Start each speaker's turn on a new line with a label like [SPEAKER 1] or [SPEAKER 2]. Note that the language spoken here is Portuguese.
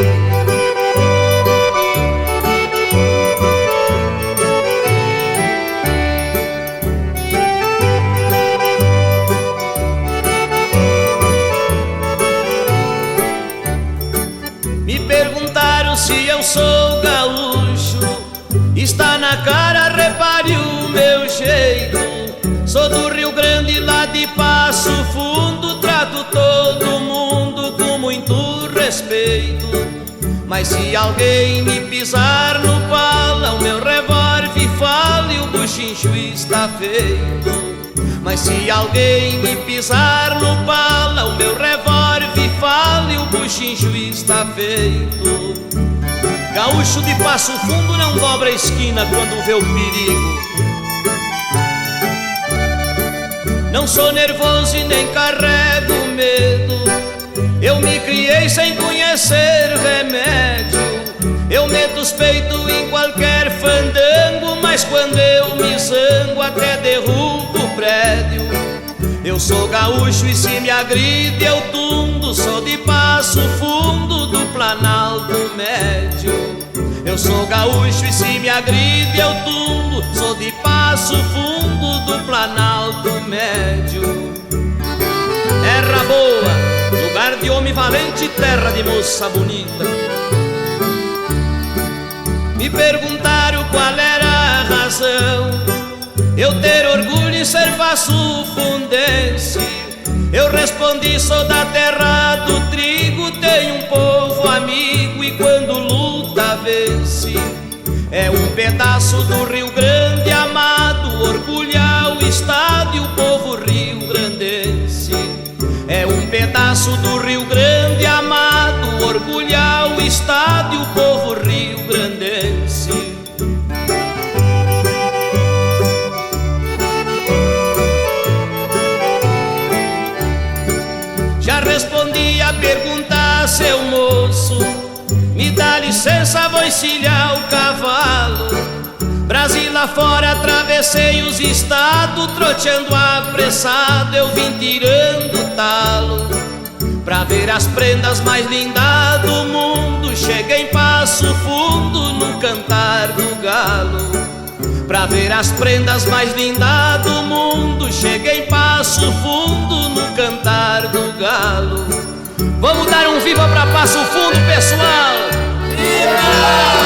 [SPEAKER 1] Me perguntaram se eu sou gaúcho, está na cara, repare o meu jeito. Sou do Rio Grande, lá de Passo Fundo, trato todo mundo com muito respeito. Mas se alguém me pisar no pala, o meu revólver fala e o buchincho está feito. Mas se alguém me pisar no pala, o meu revólver fala e o buchincho está feito. Gaúcho de Passo Fundo não dobra a esquina quando vê o perigo. Não sou nervoso e nem carrego medo. Eu me criei sem conhecer remédio. Eu meto os peitos em qualquer fandango, mas quando eu me zango até derrubo o prédio. Eu sou gaúcho e se me agride eu tundo. Sou de Passo Fundo, do Planalto Médio. Eu sou gaúcho e se me agride eu tundo. Sou de Passo Fundo, do Planalto Médio. Terra boa, lugar de homem valente, terra de moça bonita. Me perguntaram qual era a razão eu ter orgulho em ser passo-fundense. Eu respondi, sou da terra do trigo, tenho um povo amigo e quando luta vence. É um pedaço do Rio Grande amado, orgulhar o estado e o povo rio-grandense. É um pedaço do Rio Grande amado, orgulhar o estado e o povo rio-grandense. Já respondi a pergunta, seu moço, me dá licença, vou encilhar o cavalo. Brasil afora, atravessei os estados, troteando apressado, eu vim tirando talo. Pra ver as prendas mais lindas do mundo, cheguei em Passo Fundo no cantar do galo. Pra ver as prendas mais lindas do mundo, cheguei em Passo Fundo no cantar do galo. Vamos dar um viva pra Passo Fundo, pessoal! Viva!